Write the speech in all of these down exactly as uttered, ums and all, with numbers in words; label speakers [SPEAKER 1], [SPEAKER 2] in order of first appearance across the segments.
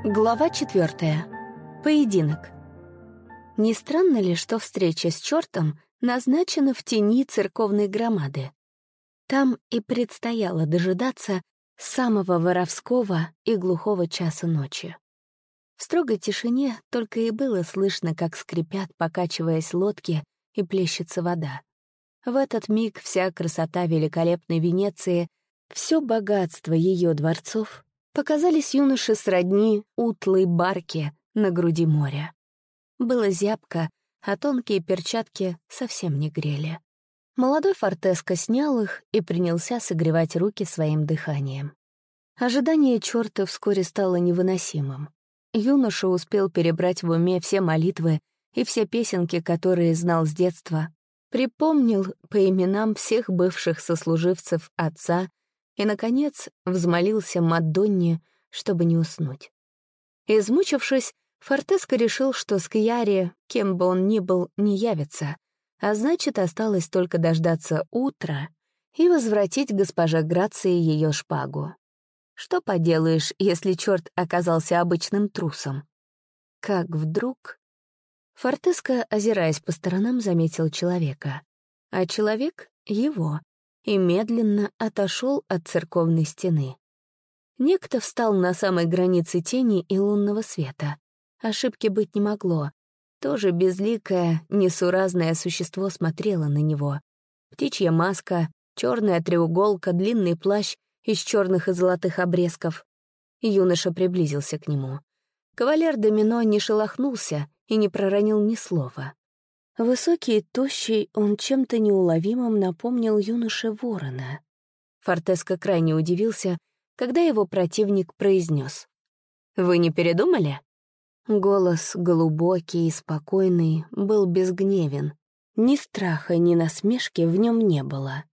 [SPEAKER 1] Глава четвертая. Поединок. Не странно ли, что встреча с чертом назначена в тени церковной громады? Там и предстояло дожидаться самого воровского и глухого часа ночи. В строгой тишине только и было слышно, как скрипят, покачиваясь лодки, и плещется вода. В этот миг вся красота великолепной Венеции, все богатство ее дворцов показались юноше сродни утлой барке на груди моря. Было зябко, а тонкие перчатки совсем не грели. Молодой Фортеско снял их и принялся согревать руки своим дыханием. Ожидание чёрта вскоре стало невыносимым. Юноша успел перебрать в уме все молитвы и все песенки, которые знал с детства, припомнил по именам всех бывших сослуживцев отца и, наконец, взмолился Мадонне, чтобы не уснуть. Измучившись, Фортеско решил, что Скьяри, кем бы он ни был, не явится, а значит, осталось только дождаться утра и возвратить госпоже Грации ее шпагу. Что поделаешь, если черт оказался обычным трусом? Как вдруг... Фортеско, озираясь по сторонам, заметил человека, а человек — его, и медленно отошел от церковной стены. Некто встал на самой границе тени и лунного света. Ошибки быть не могло. Тоже безликое, несуразное существо смотрело на него. Птичья маска, черная треуголка, длинный плащ из черных и золотых обрезков. Юноша приблизился к нему. Кавалер Домино не шелохнулся и не проронил ни слова. Высокий и тощий, он чем-то неуловимым напомнил юноше ворона. Фортеско крайне удивился, когда его противник произнес: «Вы не передумали?» Голос, глубокий и спокойный, был безгневен. Ни страха, ни насмешки в нем не было.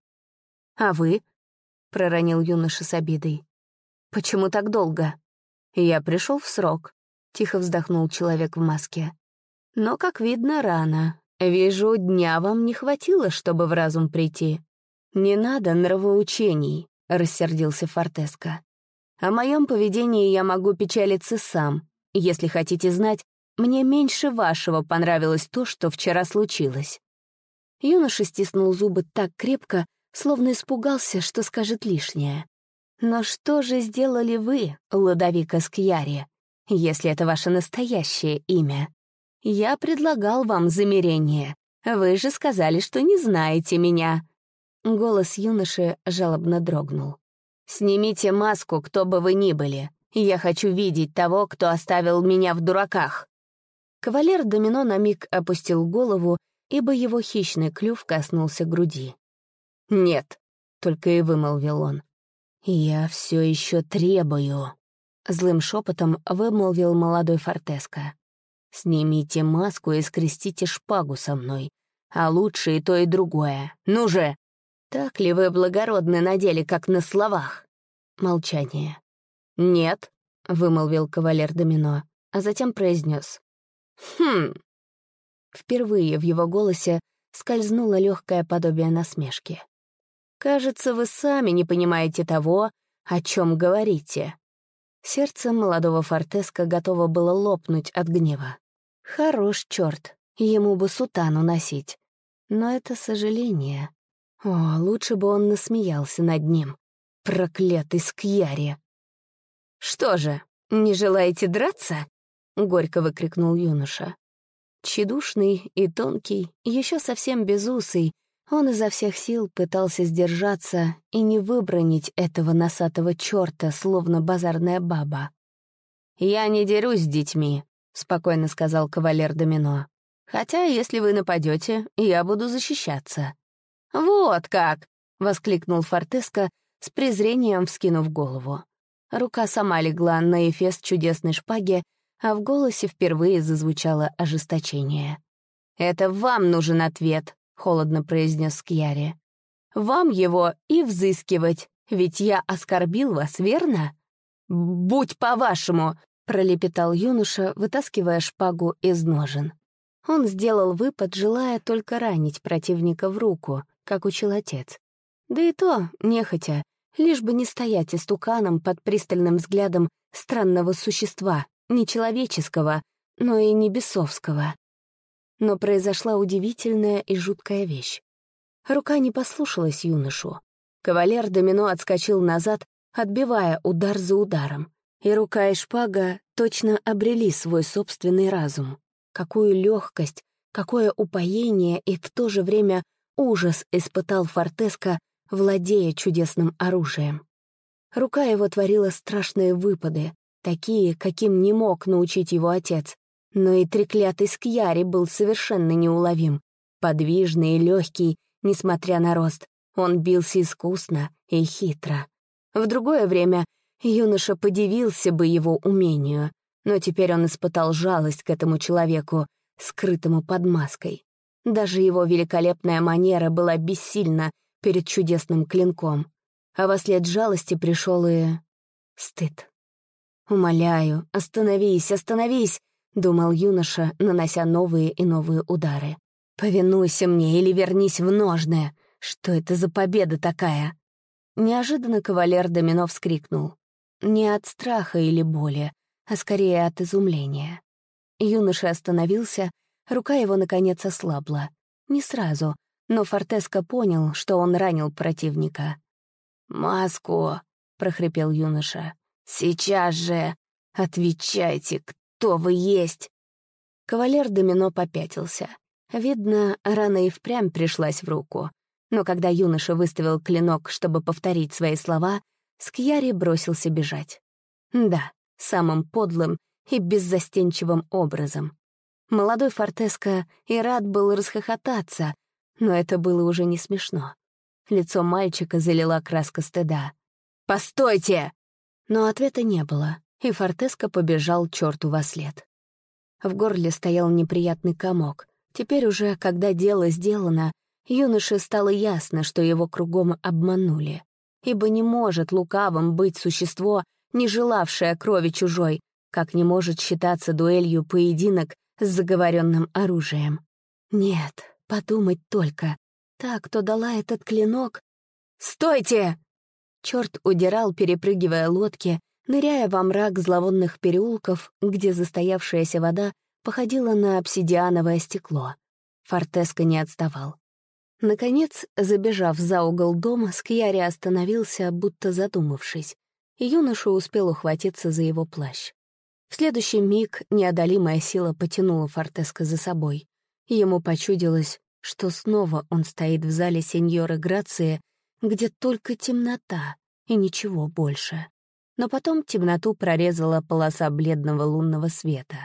[SPEAKER 1] «А вы?» — проронил юноша с обидой. «Почему так долго?» «Я пришел в срок», — тихо вздохнул человек в маске. «Но, как видно, рано. Вижу, дня вам не хватило, чтобы в разум прийти». «Не надо нравоучений», — рассердился Фортеско. «О моем поведении я могу печалиться сам. Если хотите знать, мне меньше вашего понравилось то, что вчера случилось». Юноша стиснул зубы так крепко, словно испугался, что скажет лишнее. «Но что же сделали вы, Лодовико Скьяри, если это ваше настоящее имя? Я предлагал вам замирение. Вы же сказали, что не знаете меня». Голос юноши жалобно дрогнул. «Снимите маску, кто бы вы ни были. Я хочу видеть того, кто оставил меня в дураках». Кавалер Домино на миг опустил голову, ибо его хищный клюв коснулся груди. «Нет», — только и вымолвил он. «Я все еще требую», — злым шепотом вымолвил молодой Фортеско. «Снимите маску и скрестите шпагу со мной, а лучше и то, и другое. Ну же! Так ли вы благородны на деле, как на словах?» Молчание. «Нет», — вымолвил кавалер Домино, а затем произнес: «Хм». Впервые в его голосе скользнуло легкое подобие насмешки. «Кажется, вы сами не понимаете того, о чем говорите». Сердце молодого Фортеско готово было лопнуть от гнева. Хорош черт, ему бы сутану носить. Но это сожаление. О, лучше бы он насмеялся над ним. Проклятый Скьяри! «Что же, не желаете драться?» — горько выкрикнул юноша. Тщедушный и тонкий, еще совсем безусый, он изо всех сил пытался сдержаться и не выбранить этого носатого черта, словно базарная баба. «Я не дерусь с детьми», — спокойно сказал кавалер Домино. «Хотя, если вы нападете, я буду защищаться». «Вот как!» — воскликнул Фортеско, с презрением вскинув голову. Рука сама легла на эфес чудесной шпаги, а в голосе впервые зазвучало ожесточение. «Это вам нужен ответ», — холодно произнес Скьяри. «Вам его и взыскивать, ведь я оскорбил вас, верно?» «Будь по-вашему», — пролепетал юноша, вытаскивая шпагу из ножен. Он сделал выпад, желая только ранить противника в руку, как учил отец. Да и то, нехотя, лишь бы не стоять истуканом под пристальным взглядом странного существа, не человеческого, но и не бесовского. Но произошла удивительная и жуткая вещь. Рука не послушалась юношу. Кавалер домино отскочил назад, отбивая удар за ударом. И рука и шпага точно обрели свой собственный разум. Какую легкость, какое упоение и в то же время ужас испытал Фортеско, владея чудесным оружием. Рука его творила страшные выпады, такие, каким не мог научить его отец. Но и треклятый Скьяри был совершенно неуловим. Подвижный и легкий, несмотря на рост, он бился искусно и хитро. В другое время юноша подивился бы его умению, но теперь он испытал жалость к этому человеку, скрытому под маской. Даже его великолепная манера была бессильна перед чудесным клинком, а вослед жалости пришел и стыд. «Умоляю, остановись, остановись!» — думал юноша, нанося новые и новые удары. «Повинуйся мне или вернись в ножны! Что это за победа такая?» Неожиданно кавалер домино вскрикнул. Не от страха или боли, а скорее от изумления. Юноша остановился, рука его, наконец, ослабла. Не сразу, но Фортеско понял, что он ранил противника. «Маску!» — прохрипел юноша. «Сейчас же! Отвечайте, кто вы есть!» Кавалер домино попятился. Видно, рана и впрямь пришлась в руку. Но когда юноша выставил клинок, чтобы повторить свои слова, Скьяри бросился бежать. Да, самым подлым и беззастенчивым образом. Молодой Фортеско и рад был расхохотаться, но это было уже не смешно. Лицо мальчика залила краска стыда. «Постойте!» Но ответа не было, и Фортеско побежал черту вослед. В горле стоял неприятный комок. Теперь уже, когда дело сделано, юноше стало ясно, что его кругом обманули. Ибо не может лукавым быть существо, не желавшее крови чужой, как не может считаться дуэлью поединок с заговоренным оружием. Нет, подумать только. Та, кто дала этот клинок... «Стойте!» Черт удирал, перепрыгивая лодки, ныряя во мрак зловонных переулков, где застоявшаяся вода походила на обсидиановое стекло. Фортеско не отставал. Наконец, забежав за угол дома, Скьяри остановился, будто задумавшись, и юноша успел ухватиться за его плащ. В следующий миг неодолимая сила потянула Фортеско за собой. Ему почудилось, что снова он стоит в зале сеньоры Грации, где только темнота и ничего больше. Но потом темноту прорезала полоса бледного лунного света.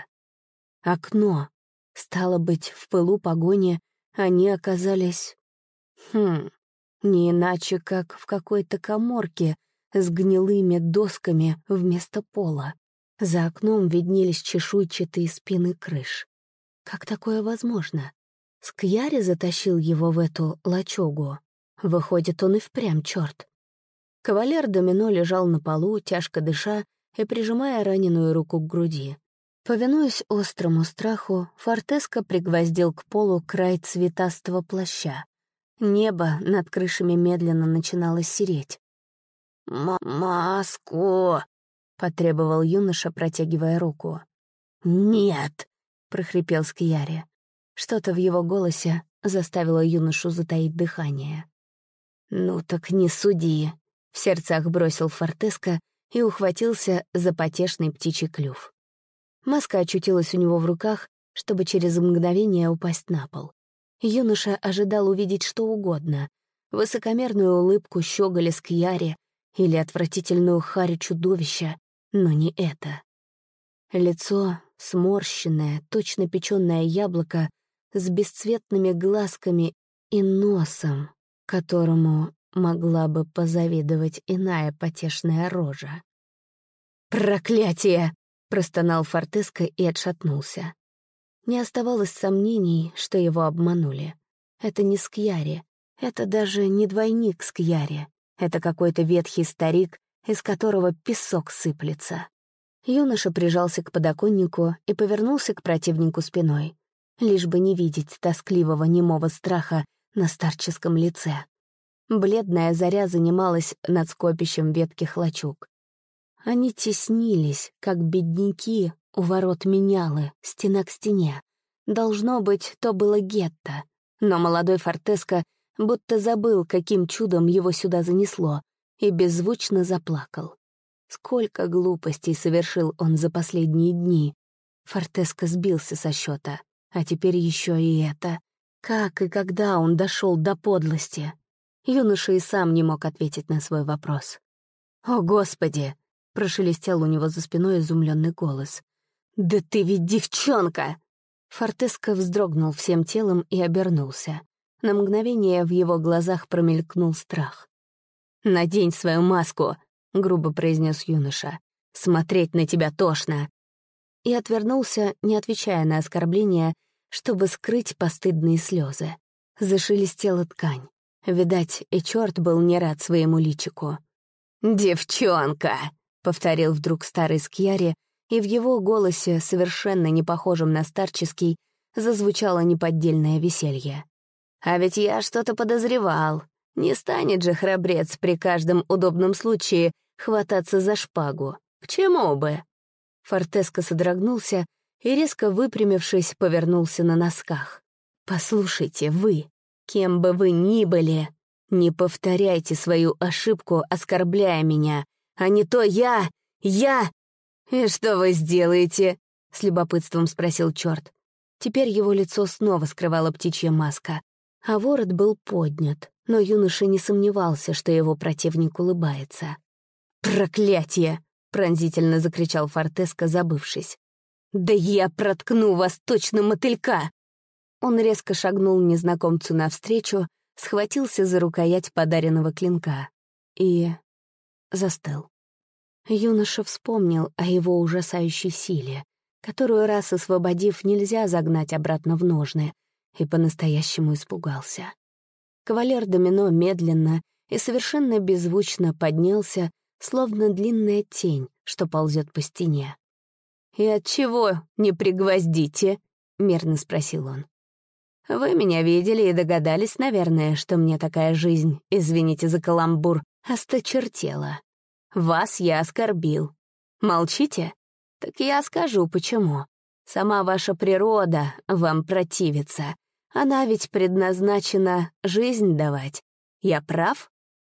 [SPEAKER 1] Окно. Стало быть, в пылу погони они оказались... Хм, не иначе, как в какой-то каморке с гнилыми досками вместо пола. За окном виднелись чешуйчатые спины крыш. Как такое возможно? Скьяри затащил его в эту лачугу. Выходит, он и впрямь черт. Кавалер домино лежал на полу, тяжко дыша и прижимая раненую руку к груди. Повинуясь острому страху, Фортеско пригвоздил к полу край цветастого плаща. Небо над крышами медленно начинало сереть. «Маску!» — потребовал юноша, протягивая руку. «Нет!» — прохрипел Скьяри. Что-то в его голосе заставило юношу затаить дыхание. «Ну так не суди!» — в сердцах бросил Фортеско и ухватился за потешный птичий клюв. Маска очутилась у него в руках, чтобы через мгновение упасть на пол. Юноша ожидал увидеть что угодно — высокомерную улыбку щеголя Скьяри или отвратительную харю чудовища, но не это. Лицо, сморщенное, точно печённое яблоко, с бесцветными глазками и носом, которому могла бы позавидовать иная потешная рожа. «Проклятие!» — простонал Фортеско и отшатнулся. Не оставалось сомнений, что его обманули. Это не Скьяри, это даже не двойник Скьяри, это какой-то ветхий старик, из которого песок сыплется. Юноша прижался к подоконнику и повернулся к противнику спиной, лишь бы не видеть тоскливого немого страха на старческом лице. Бледная заря занималась над скопищем ветких лачуг. Они теснились, как бедняки у ворот менялы, стена к стене. Должно быть, то было гетто. Но молодой Фортеско будто забыл, каким чудом его сюда занесло, и беззвучно заплакал. Сколько глупостей совершил он за последние дни. Фортеско сбился со счета, а теперь еще и это. Как и когда он дошел до подлости? Юноша и сам не мог ответить на свой вопрос. «О, Господи!» — прошелестел у него за спиной изумленный голос. «Да ты ведь девчонка!» Фортеско вздрогнул всем телом и обернулся. На мгновение в его глазах промелькнул страх. «Надень свою маску!» — грубо произнес юноша. «Смотреть на тебя тошно!» И отвернулся, не отвечая на оскорбления, чтобы скрыть постыдные слезы. Зашелестела ткань. Видать, и черт был не рад своему личику. «Девчонка!» — повторил вдруг старый Скьяри, и в его голосе, совершенно не похожем на старческий, зазвучало неподдельное веселье. «А ведь я что-то подозревал. Не станет же храбрец при каждом удобном случае хвататься за шпагу. К чему бы?» Фортеско содрогнулся и, резко выпрямившись, повернулся на носках. «Послушайте, вы, кем бы вы ни были, не повторяйте свою ошибку, оскорбляя меня, а не то я, я...» «И что вы сделаете?» — с любопытством спросил черт. Теперь его лицо снова скрывала птичья маска, а ворот был поднят, но юноша не сомневался, что его противник улыбается. «Проклятие!» — пронзительно закричал Фортеско, забывшись. «Да я проткну вас точно, мотылька!» Он резко шагнул незнакомцу навстречу, схватился за рукоять подаренного клинка и застыл. Юноша вспомнил о его ужасающей силе, которую, раз освободив, нельзя загнать обратно в ножны, и по-настоящему испугался. Кавалер Домино медленно и совершенно беззвучно поднялся, словно длинная тень, что ползет по стене. «И отчего не пригвоздите?» — мерно спросил он. «Вы меня видели и догадались, наверное, что мне такая жизнь, извините за каламбур, осточертела. Вас я оскорбил. Молчите? Так я скажу, почему. Сама ваша природа вам противится. Она ведь предназначена жизнь давать. Я прав?»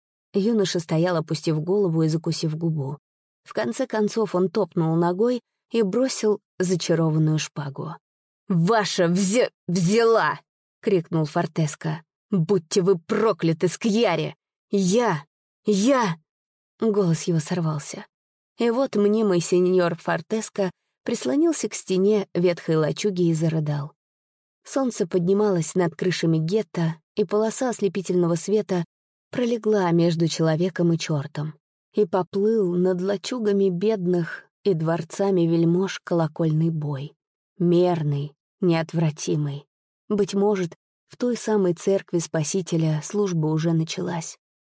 [SPEAKER 1] Юноша стоял, опустив голову и закусив губу. В конце концов он топнул ногой и бросил зачарованную шпагу. «Ваша взе... взяла!» — крикнул Фортеско. «Будьте вы прокляты, Скьяри! Я! Я!» Голос его сорвался. И вот мнимый сеньор Фортеско прислонился к стене ветхой лачуги и зарыдал. Солнце поднималось над крышами гетто, и полоса ослепительного света пролегла между человеком и чертом, и поплыл над лачугами бедных и дворцами вельмож колокольный бой. Мерный, неотвратимый. Быть может, в той самой церкви Спасителя служба уже началась.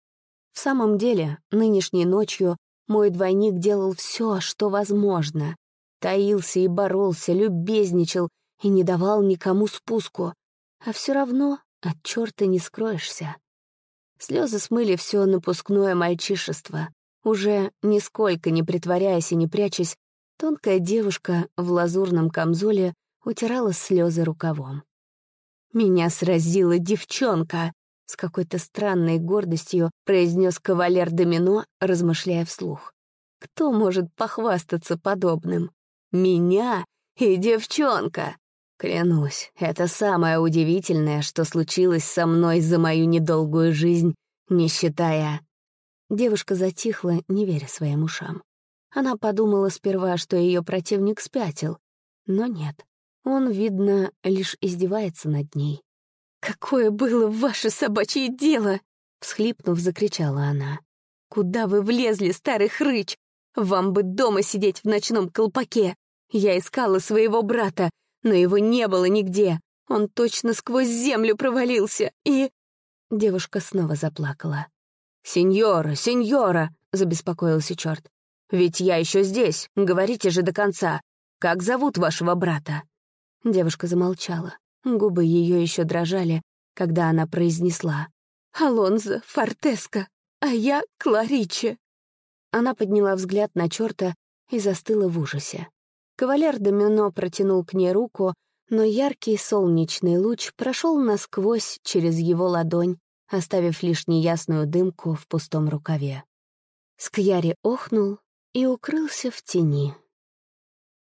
[SPEAKER 1] В самом деле, нынешней ночью мой двойник делал все, что возможно. Таился и боролся, любезничал и не давал никому спуску. А все равно от черта не скроешься. Слезы смыли все напускное мальчишество. Уже нисколько не притворяясь и не прячась, тонкая девушка в лазурном камзоле утирала слезы рукавом. «Меня сразила девчонка!» — с какой-то странной гордостью произнес кавалер Домино, размышляя вслух. «Кто может похвастаться подобным? Меня и девчонка! Клянусь, это самое удивительное, что случилось со мной за мою недолгую жизнь, не считая...» Девушка затихла, не веря своим ушам. Она подумала сперва, что ее противник спятил, но нет, он, видно, лишь издевается над ней. «Какое было ваше собачье дело!» — всхлипнув, закричала она. «Куда вы влезли, старый хрыч? Вам бы дома сидеть в ночном колпаке! Я искала своего брата, но его не было нигде. Он точно сквозь землю провалился, и...» Девушка снова заплакала. «Сеньора, сеньора!» — забеспокоился черт. «Ведь я еще здесь, говорите же до конца. Как зовут вашего брата?» Девушка замолчала. Губы ее еще дрожали, когда она произнесла: «Алонзо Фортеско, а я Клариче». Она подняла взгляд на черта и застыла в ужасе. Кавалер Домино протянул к ней руку, но яркий солнечный луч прошел насквозь через его ладонь, оставив лишь неясную дымку в пустом рукаве. Скьяри охнул и укрылся в тени.